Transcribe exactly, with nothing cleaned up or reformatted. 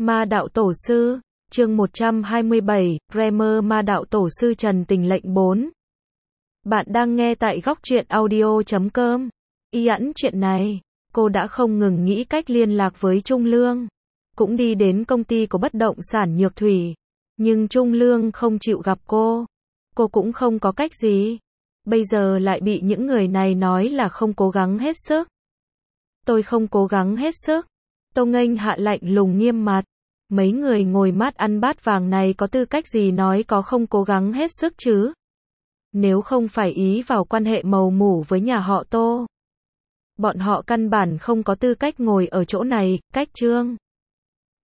Ma đạo tổ sư, chương một trăm hai mươi bảy, Grammar Ma đạo tổ sư Trần Tình lệnh bốn. Bạn đang nghe tại góc truyện audio chấm com. Y ẵn chuyện này, cô đã không ngừng nghĩ cách liên lạc với Trung Lương. Cũng đi đến công ty của bất động sản Nhược Thủy. Nhưng Trung Lương không chịu gặp cô. Cô cũng không có cách gì. Bây giờ lại bị những người này nói là không cố gắng hết sức. Tôi không cố gắng hết sức. Tô Nghênh hạ lạnh lùng nghiêm mặt. Mấy người ngồi mát ăn bát vàng này có tư cách gì nói có không cố gắng hết sức chứ? Nếu không phải ý vào quan hệ màu mủ với nhà họ Tô, bọn họ căn bản không có tư cách ngồi ở chỗ này, cách Trương